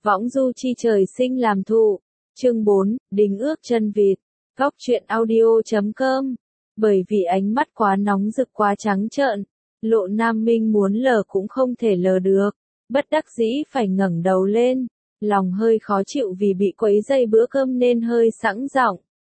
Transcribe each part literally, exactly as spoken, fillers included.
Võng du chi trời sinh làm thụ. Chương bốn, đính ước chân vịt. Góc truyện audio chấm com. Bởi vì ánh mắt quá nóng rực quá trắng trợn, Lộ Nam Minh muốn lờ cũng không thể lờ được, bất đắc dĩ phải ngẩng đầu lên, lòng hơi khó chịu vì bị quấy rầy bữa cơm nên hơi sẵn giọng.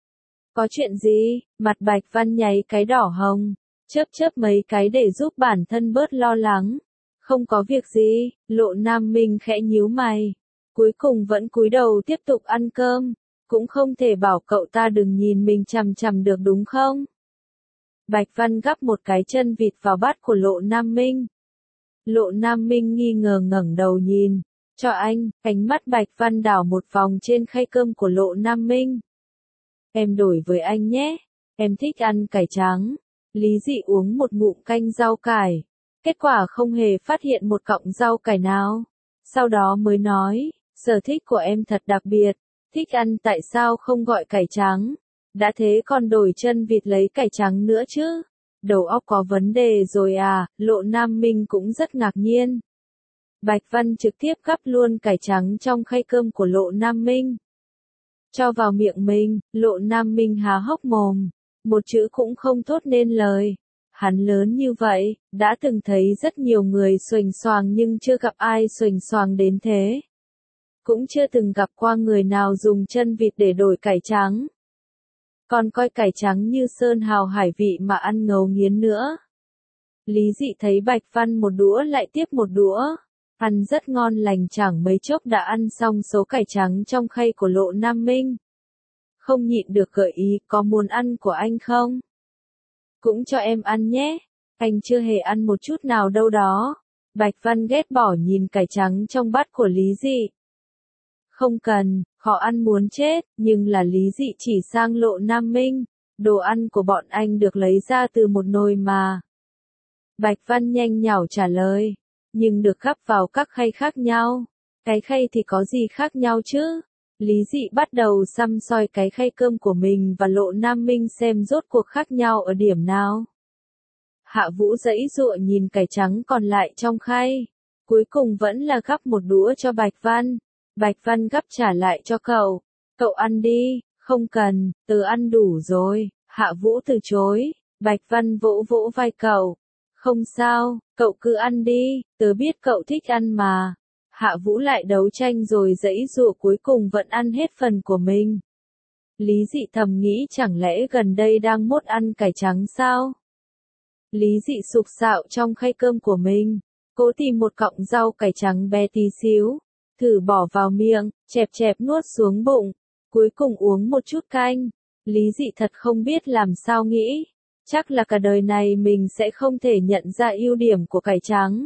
Có chuyện gì? Mặt Bạch Văn nháy cái đỏ hồng, chớp chớp mấy cái để giúp bản thân bớt lo lắng. Không có việc gì, Lộ Nam Minh khẽ nhíu mày, cuối cùng vẫn cúi đầu tiếp tục ăn cơm, cũng không thể bảo cậu ta đừng nhìn mình chằm chằm được đúng không? Bạch Văn gắp một cái chân vịt vào bát của Lộ Nam Minh. Lộ Nam Minh nghi ngờ ngẩng đầu nhìn, cho anh, ánh mắt Bạch Văn đảo một vòng trên khay cơm của Lộ Nam Minh. Em đổi với anh nhé, em thích ăn cải trắng. Lý Dị uống một ngụm canh rau cải, kết quả không hề phát hiện một cọng rau cải nào. Sau đó mới nói, sở thích của em thật đặc biệt, thích ăn tại sao không gọi cải trắng, đã thế còn đổi chân vịt lấy cải trắng nữa chứ. Đầu óc có vấn đề rồi à, Lộ Nam Minh cũng rất ngạc nhiên. Bạch Văn trực tiếp gắp luôn cải trắng trong khay cơm của Lộ Nam Minh. Cho vào miệng mình, Lộ Nam Minh há hốc mồm, một chữ cũng không thốt nên lời. Hắn lớn như vậy, đã từng thấy rất nhiều người xuềnh xoàng nhưng chưa gặp ai xuềnh xoàng đến thế. Cũng chưa từng gặp qua người nào dùng chân vịt để đổi cải trắng. Còn coi cải trắng như sơn hào hải vị mà ăn ngấu nghiến nữa. Lý Dị thấy Bạch Văn một đũa lại tiếp một đũa, ăn rất ngon lành, chẳng mấy chốc đã ăn xong số cải trắng trong khay của Lộ Nam Minh. Không nhịn được gợi ý, có muốn ăn của anh không? Cũng cho em ăn nhé, anh chưa hề ăn một chút nào đâu đó. Bạch Văn ghét bỏ nhìn cải trắng trong bát của Lý Dị. Không cần, khó ăn muốn chết, nhưng là Lý Dị chỉ sang Lộ Nam Minh, đồ ăn của bọn anh được lấy ra từ một nồi mà. Bạch Văn nhanh nhảu trả lời, nhưng được gắp vào các khay khác nhau. Cái khay thì có gì khác nhau chứ? Lý Dị bắt đầu săm soi cái khay cơm của mình và Lộ Nam Minh xem rốt cuộc khác nhau ở điểm nào. Hạ Vũ giãy giụa nhìn cải trắng còn lại trong khay, cuối cùng vẫn là gắp một đũa cho Bạch Văn. Bạch Văn gắp trả lại cho cậu, cậu ăn đi, không cần, tớ ăn đủ rồi. Hạ Vũ từ chối, Bạch Văn vỗ vỗ vai cậu, không sao, cậu cứ ăn đi, tớ biết cậu thích ăn mà. Hạ Vũ lại đấu tranh rồi giãy giụa cuối cùng vẫn ăn hết phần của mình. Lý Dị thầm nghĩ chẳng lẽ gần đây đang mốt ăn cải trắng sao? Lý Dị sục sạo trong khay cơm của mình, cố tìm một cọng rau cải trắng bé tí xíu, thử bỏ vào miệng, chẹp chẹp nuốt xuống bụng, cuối cùng uống một chút canh. Lý Dị thật không biết làm sao nghĩ, chắc là cả đời này mình sẽ không thể nhận ra ưu điểm của cải trắng.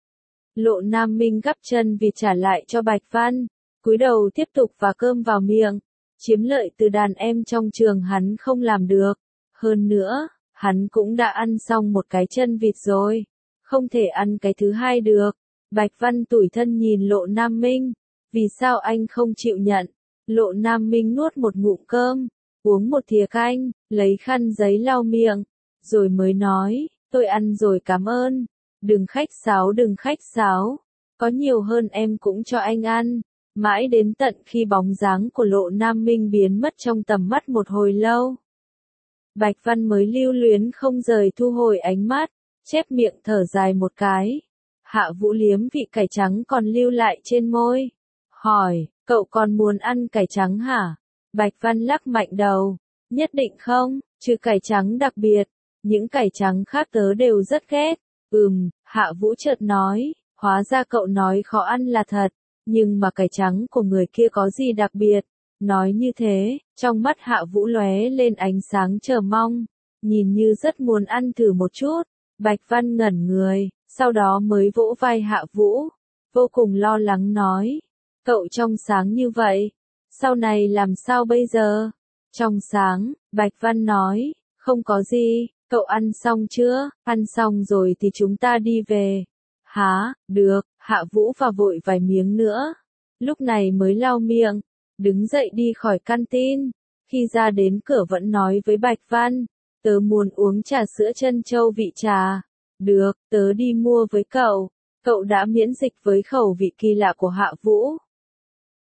Lộ Nam Minh gắp chân vịt trả lại cho Bạch Văn, cúi đầu tiếp tục vả cơm vào miệng, chiếm lợi từ đàn em trong trường hắn không làm được. Hơn nữa, hắn cũng đã ăn xong một cái chân vịt rồi, không thể ăn cái thứ hai được. Bạch Văn tủi thân nhìn Lộ Nam Minh, vì sao anh không chịu nhận? Lộ Nam Minh nuốt một ngụm cơm, uống một thìa canh, lấy khăn giấy lau miệng, rồi mới nói, tôi ăn rồi cảm ơn. Đừng khách sáo đừng khách sáo, có nhiều hơn em cũng cho anh ăn. Mãi đến tận khi bóng dáng của Lộ Nam Minh biến mất trong tầm mắt một hồi lâu, Bạch Văn mới lưu luyến không rời thu hồi ánh mắt, chép miệng thở dài một cái. Hạ Vũ liếm vị cải trắng còn lưu lại trên môi, hỏi, cậu còn muốn ăn cải trắng hả? Bạch Văn lắc mạnh đầu, nhất định không, trừ cải trắng đặc biệt, những cải trắng khác tớ đều rất ghét. Ừm, Hạ Vũ chợt nói, hóa ra cậu nói khó ăn là thật, nhưng mà cải trắng của người kia có gì đặc biệt? Nói như thế, trong mắt Hạ Vũ lóe lên ánh sáng chờ mong, nhìn như rất muốn ăn thử một chút. Bạch Văn ngẩn người, sau đó mới vỗ vai Hạ Vũ, vô cùng lo lắng nói, cậu trong sáng như vậy, sau này làm sao bây giờ? Trong sáng, Bạch Văn nói, không có gì. Cậu ăn xong chưa? Ăn xong rồi thì chúng ta đi về. Hả? Được. Hạ Vũ và vội vài miếng nữa. Lúc này mới lau miệng, đứng dậy đi khỏi canteen. Khi ra đến cửa vẫn nói với Bạch Văn, tớ muốn uống trà sữa trân châu vị trà. Được, tớ đi mua với cậu. Cậu đã miễn dịch với khẩu vị kỳ lạ của Hạ Vũ.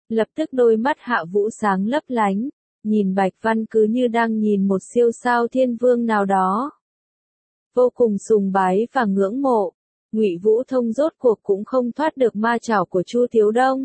Lập tức đôi mắt Hạ Vũ sáng lấp lánh, nhìn Bạch Văn cứ như đang nhìn một siêu sao thiên vương nào đó. Vô cùng sùng bái và ngưỡng mộ, Ngụy Vũ Thông rốt cuộc cũng không thoát được ma chảo của Chu Tiếu Đông.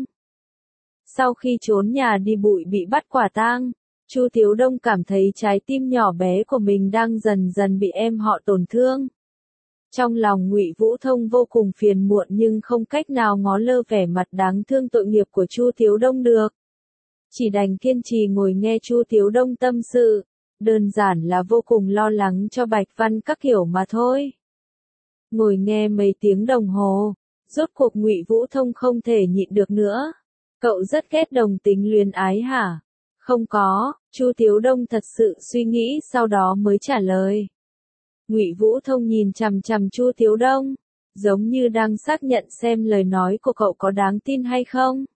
Sau khi trốn nhà đi bụi bị bắt quả tang, Chu Tiếu Đông cảm thấy trái tim nhỏ bé của mình đang dần dần bị em họ tổn thương. Trong lòng Ngụy Vũ Thông vô cùng phiền muộn nhưng không cách nào ngó lơ vẻ mặt đáng thương tội nghiệp của Chu Tiếu Đông được. Chỉ đành kiên trì ngồi nghe Chu Tiếu Đông tâm sự, đơn giản là vô cùng lo lắng cho Bạch Văn các kiểu mà thôi. Ngồi nghe mấy tiếng đồng hồ, rốt cuộc Ngụy Vũ Thông không thể nhịn được nữa. Cậu rất ghét đồng tính luyến ái hả? Không có, Chu Tiếu Đông thật sự suy nghĩ sau đó mới trả lời. Ngụy Vũ Thông nhìn chằm chằm Chu Tiếu Đông, giống như đang xác nhận xem lời nói của cậu có đáng tin hay không.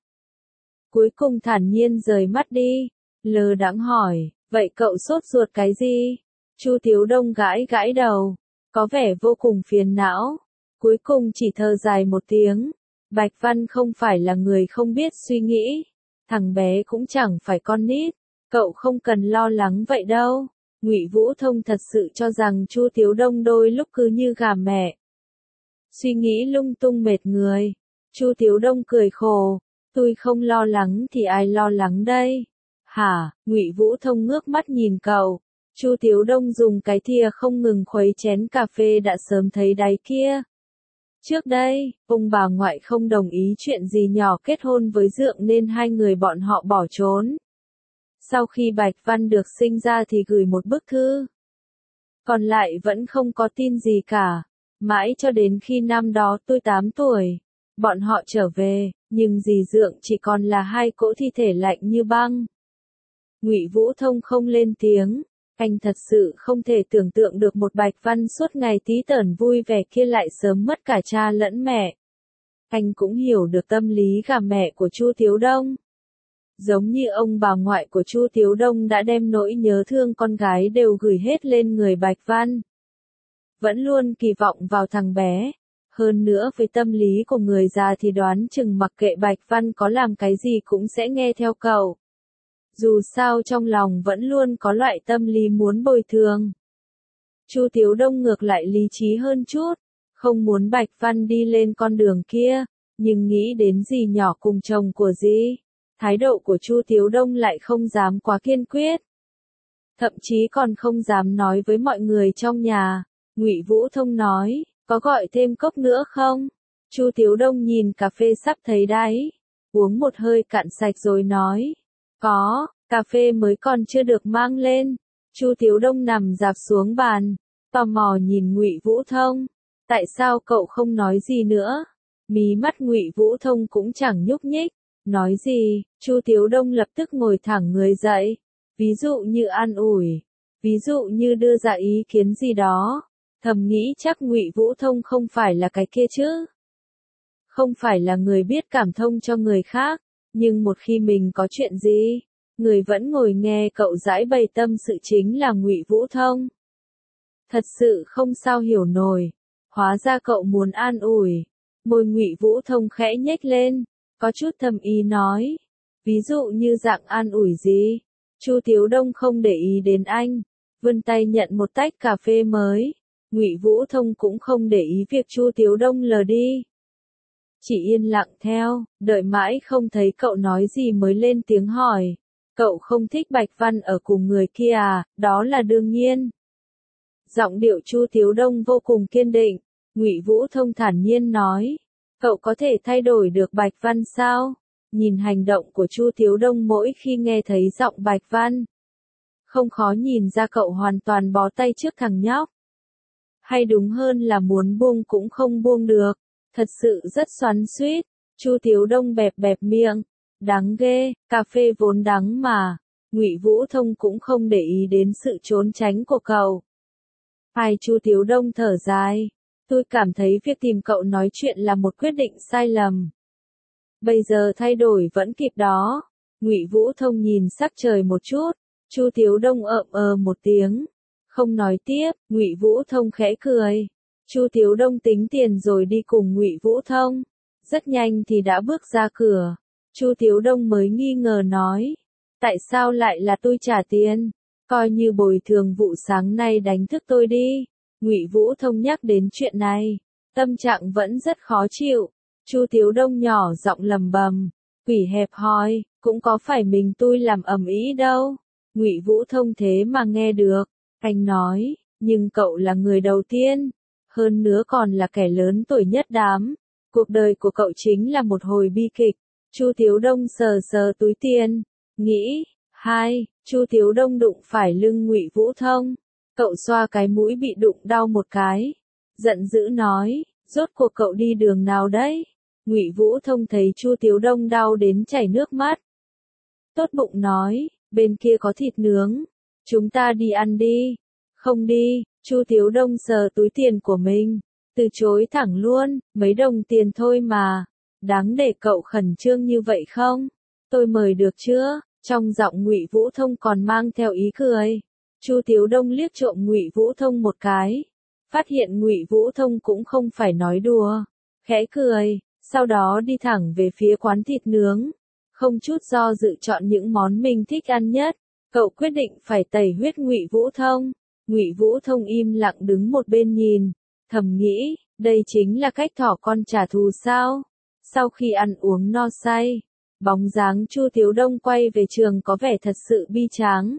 Cuối cùng thản nhiên rời mắt đi, lơ đãng hỏi, vậy cậu sốt ruột cái gì? Chu Tiếu Đông gãi gãi đầu, có vẻ vô cùng phiền não, cuối cùng chỉ thở dài một tiếng. Bạch Văn không phải là người không biết suy nghĩ, thằng bé cũng chẳng phải con nít, cậu không cần lo lắng vậy đâu. Ngụy Vũ Thông thật sự cho rằng Chu Tiếu Đông đôi lúc cứ như gà mẹ. Suy nghĩ lung tung mệt người. Chu Tiếu Đông cười khổ, tôi không lo lắng thì ai lo lắng đây? Hả? Ngụy Vũ Thông ngước mắt nhìn cậu. Chu Tiếu Đông dùng cái thìa không ngừng khuấy chén cà phê đã sớm thấy đáy kia. Trước đây, ông bà ngoại không đồng ý chuyện gì nhỏ kết hôn với Dượng nên hai người bọn họ bỏ trốn. Sau khi Bạch Văn được sinh ra thì gửi một bức thư. Còn lại vẫn không có tin gì cả. Mãi cho đến khi năm đó tôi tám tuổi, bọn họ trở về, nhưng dì Dượng chỉ còn là hai cỗ thi thể lạnh như băng. Ngụy Vũ Thông không lên tiếng, anh thật sự không thể tưởng tượng được một Bạch Văn suốt ngày tí tởn vui vẻ kia lại sớm mất cả cha lẫn mẹ. Anh cũng hiểu được tâm lý gà mẹ của Chu Tiếu Đông. Giống như ông bà ngoại của Chu Tiếu Đông đã đem nỗi nhớ thương con gái đều gửi hết lên người Bạch Văn. Vẫn luôn kỳ vọng vào thằng bé. Hơn nữa với tâm lý của người già thì đoán chừng mặc kệ Bạch Văn có làm cái gì cũng sẽ nghe theo cậu. Dù sao trong lòng vẫn luôn có loại tâm lý muốn bồi thường. Chu Tiếu Đông ngược lại lý trí hơn chút, không muốn Bạch Văn đi lên con đường kia, nhưng nghĩ đến dì nhỏ cùng chồng của dì, thái độ của Chu Tiếu Đông lại không dám quá kiên quyết. Thậm chí còn không dám nói với mọi người trong nhà. Ngụy Vũ Thông nói, có gọi thêm cốc nữa không? Chu Tiếu Đông nhìn cà phê sắp thấy đáy, uống một hơi cạn sạch rồi nói, có, cà phê mới còn chưa được mang lên. Chu Tiếu Đông nằm dạp xuống bàn, tò mò nhìn Ngụy Vũ Thông, tại sao cậu không nói gì nữa? Mí mắt Ngụy Vũ Thông cũng chẳng nhúc nhích, nói gì? Chu Tiếu Đông lập tức ngồi thẳng người dậy, ví dụ như an ủi, ví dụ như đưa ra ý kiến gì đó. Thầm nghĩ chắc Ngụy Vũ Thông không phải là cái kia chứ. Không phải là người biết cảm thông cho người khác, nhưng một khi mình có chuyện gì, người vẫn ngồi nghe cậu giải bày tâm sự chính là Ngụy Vũ Thông. Thật sự không sao hiểu nổi, hóa ra cậu muốn an ủi. Môi Ngụy Vũ Thông khẽ nhếch lên, có chút thầm ý nói, ví dụ như dạng an ủi gì? Chu Tiếu Đông không để ý đến anh, vươn tay nhận một tách cà phê mới. Ngụy Vũ Thông cũng không để ý việc Chu Tiếu Đông lờ đi. Chỉ yên lặng theo, đợi mãi không thấy cậu nói gì mới lên tiếng hỏi. Cậu không thích Bạch Văn ở cùng người kia à? Đó là đương nhiên. Giọng điệu Chu Tiếu Đông vô cùng kiên định. Ngụy Vũ Thông thản nhiên nói. Cậu có thể thay đổi được Bạch Văn sao? Nhìn hành động của Chu Tiếu Đông mỗi khi nghe thấy giọng Bạch Văn. Không khó nhìn ra cậu hoàn toàn bó tay trước thằng nhóc. Hay đúng hơn là muốn buông cũng không buông được, thật sự rất xoắn xuýt. Chu Tiếu Đông bẹp bẹp miệng, đáng ghê, cà phê vốn đắng mà. Ngụy Vũ Thông cũng không để ý đến sự trốn tránh của cậu. Ai? Chu Tiếu Đông thở dài, tôi cảm thấy việc tìm cậu nói chuyện là một quyết định sai lầm. Bây giờ thay đổi vẫn kịp đó. Ngụy Vũ Thông nhìn sắc trời một chút, Chu Tiếu Đông ợm ờ một tiếng. Không nói tiếp, Ngụy Vũ Thông khẽ cười. Chu Tiếu Đông tính tiền rồi đi cùng Ngụy Vũ Thông. Rất nhanh thì đã bước ra cửa. Chu Tiếu Đông mới nghi ngờ nói. Tại sao lại là tôi trả tiền? Coi như bồi thường vụ sáng nay đánh thức tôi đi. Ngụy Vũ Thông nhắc đến chuyện này, tâm trạng vẫn rất khó chịu. Chu Tiếu Đông nhỏ giọng lầm bầm, quỷ hẹp hòi, cũng có phải mình tôi làm ầm ĩ đâu. Ngụy Vũ Thông thế mà nghe được, anh nói, nhưng cậu là người đầu tiên, hơn nữa còn là kẻ lớn tuổi nhất đám. Cuộc đời của cậu chính là một hồi bi kịch. Chu Tiếu Đông sờ sờ túi tiền, nghĩ, hai, Chu Tiếu Đông đụng phải lưng Ngụy Vũ Thông. Cậu xoa cái mũi bị đụng đau một cái, giận dữ nói, rốt cuộc cậu đi đường nào đấy? Ngụy Vũ Thông thấy Chu Tiếu Đông đau đến chảy nước mắt. Tốt bụng nói, bên kia có thịt nướng, chúng ta đi ăn đi. Không đi, Chu Tiếu Đông sờ túi tiền của mình, từ chối thẳng luôn, mấy đồng tiền thôi mà, đáng để cậu khẩn trương như vậy không? Tôi mời được chưa? Trong giọng Ngụy Vũ Thông còn mang theo ý cười. Chu Tiếu Đông liếc trộm Ngụy Vũ Thông một cái, phát hiện Ngụy Vũ Thông cũng không phải nói đùa, khẽ cười, sau đó đi thẳng về phía quán thịt nướng, không chút do dự chọn những món mình thích ăn nhất. Cậu quyết định phải tẩy huyết Ngụy Vũ Thông. Ngụy Vũ Thông im lặng đứng một bên nhìn, thầm nghĩ, đây chính là cách thỏ con trả thù sao? Sau khi ăn uống no say, bóng dáng Chu Tiếu Đông quay về trường có vẻ thật sự bi tráng.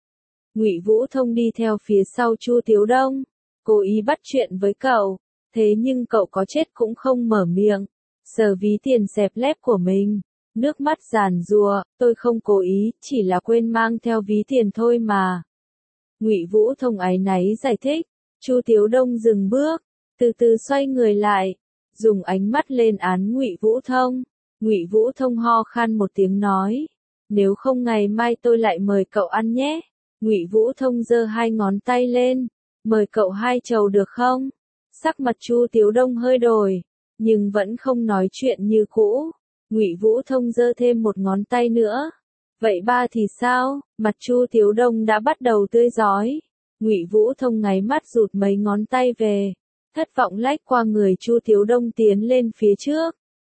Ngụy Vũ Thông đi theo phía sau Chu Tiếu Đông, cố ý bắt chuyện với cậu, thế nhưng cậu có chết cũng không mở miệng, sờ ví tiền xẹp lép của mình, nước mắt giàn giụa, tôi không cố ý, chỉ là quên mang theo ví tiền thôi mà. Ngụy Vũ Thông áy náy giải thích. Chu Tiếu Đông dừng bước, từ từ xoay người lại, dùng ánh mắt lên án Ngụy Vũ Thông. Ngụy Vũ Thông ho khan một tiếng nói, nếu không ngày mai tôi lại mời cậu ăn nhé. Ngụy Vũ Thông giơ hai ngón tay lên, mời cậu hai chầu được không? Sắc mặt Chu Tiếu Đông hơi đổi, nhưng vẫn không nói chuyện như cũ. Ngụy Vũ Thông giơ thêm một ngón tay nữa. Vậy ba thì sao? Mặt Chu Tiếu Đông đã bắt đầu tươi rói. Ngụy Vũ Thông ngáy mắt rụt mấy ngón tay về, thất vọng lách qua người Chu Tiếu Đông tiến lên phía trước.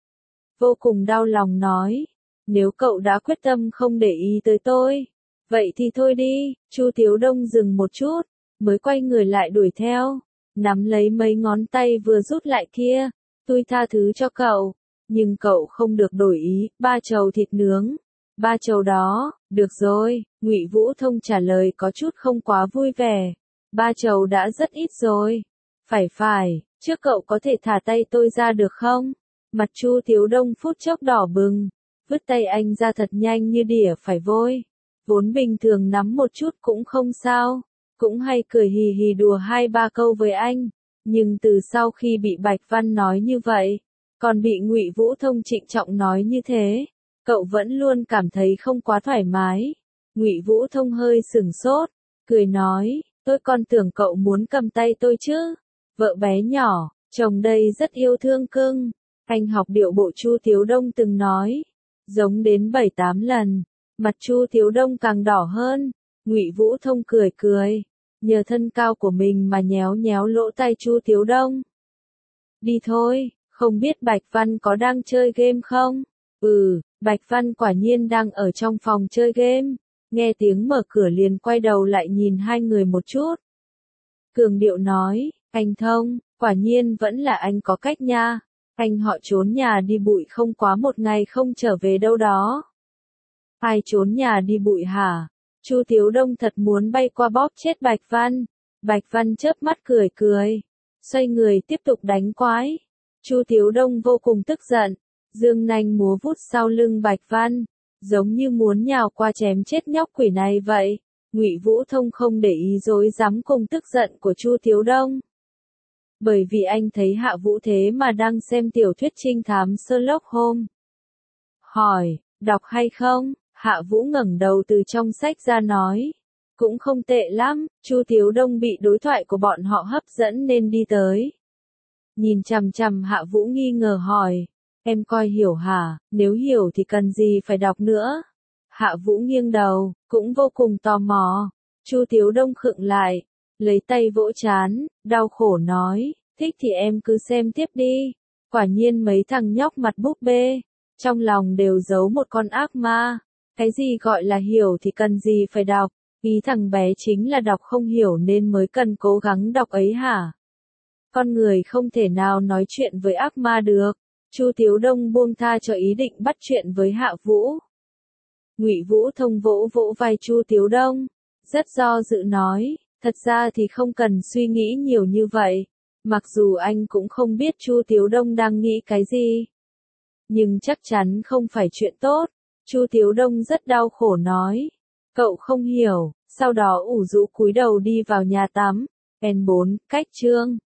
Vô cùng đau lòng nói, nếu cậu đã quyết tâm không để ý tới tôi, vậy thì thôi đi. Chu Tiếu Đông dừng một chút, mới quay người lại đuổi theo, nắm lấy mấy ngón tay vừa rút lại kia. Tôi tha thứ cho cậu, nhưng cậu không được đổi ý. Ba chầu thịt nướng. Ba chầu đó, được rồi. Ngụy Vũ Thông trả lời có chút không quá vui vẻ. Ba chầu đã rất ít rồi. Phải phải, trước cậu có thể thả tay tôi ra được không? Mặt Chu Tiếu Đông phút chốc đỏ bừng, vứt tay anh ra thật nhanh như đỉa phải vôi. Vốn bình thường nắm một chút cũng không sao, cũng hay cười hì hì đùa hai ba câu với anh, nhưng từ sau khi bị Bạch Văn nói như vậy, còn bị Ngụy Vũ Thông trịnh trọng nói như thế, cậu vẫn luôn cảm thấy không quá thoải mái. Ngụy Vũ Thông hơi sửng sốt, cười nói, tôi còn tưởng cậu muốn cầm tay tôi chứ. Vợ bé nhỏ, chồng đây rất yêu thương cưng. Anh học điệu bộ Chu Tiếu Đông từng nói, giống đến bảy tám lần. Mặt Chu Tiếu Đông càng đỏ hơn. Ngụy Vũ Thông cười cười, nhờ thân cao của mình mà nhéo nhéo lỗ tai Chu Tiếu Đông. Đi thôi, không biết Bạch Văn có đang chơi game không? Ừ, Bạch Văn quả nhiên đang ở trong phòng chơi game. Nghe tiếng mở cửa liền quay đầu lại nhìn hai người một chút. Cường điệu nói, anh Thông, quả nhiên vẫn là anh có cách nha. Anh họ trốn nhà đi bụi không quá một ngày không trở về đâu đó. Ai trốn nhà đi bụi hả? Chu Tiếu Đông thật muốn bay qua bóp chết Bạch Văn. Bạch Văn chớp mắt cười cười, xoay người tiếp tục đánh quái. Chu Tiếu Đông vô cùng tức giận, dương nanh múa vút sau lưng Bạch Văn, giống như muốn nhào qua chém chết nhóc quỷ này vậy. Ngụy Vũ Thông không để ý rối rắm cùng tức giận của Chu Tiếu Đông. Bởi vì anh thấy Hạ Vũ thế mà đang xem tiểu thuyết trinh thám Sherlock Holmes. Hỏi, đọc hay không? Hạ Vũ ngẩng đầu từ trong sách ra nói, cũng không tệ lắm. Chu Tiếu Đông bị đối thoại của bọn họ hấp dẫn nên đi tới. Nhìn chằm chằm Hạ Vũ nghi ngờ hỏi, em coi hiểu hả? Nếu hiểu thì cần gì phải đọc nữa? Hạ Vũ nghiêng đầu, cũng vô cùng tò mò. Chu Tiếu Đông khựng lại, lấy tay vỗ trán, đau khổ nói, thích thì em cứ xem tiếp đi. Quả nhiên mấy thằng nhóc mặt búp bê, trong lòng đều giấu một con ác ma. Cái gì gọi là hiểu thì cần gì phải đọc, ý thằng bé chính là đọc không hiểu nên mới cần cố gắng đọc ấy hả? Con người không thể nào nói chuyện với ác ma được. Chu Tiếu Đông buông tha cho ý định bắt chuyện với Hạ Vũ. Ngụy Vũ Thông vỗ vỗ vai Chu Tiếu Đông, rất do dự nói, thật ra thì không cần suy nghĩ nhiều như vậy. Mặc dù anh cũng không biết Chu Tiếu Đông đang nghĩ cái gì, nhưng chắc chắn không phải chuyện tốt. Chu Tiếu Đông rất đau khổ nói, cậu không hiểu, sau đó ủ rũ cúi đầu đi vào nhà tắm. N bốn, cách chương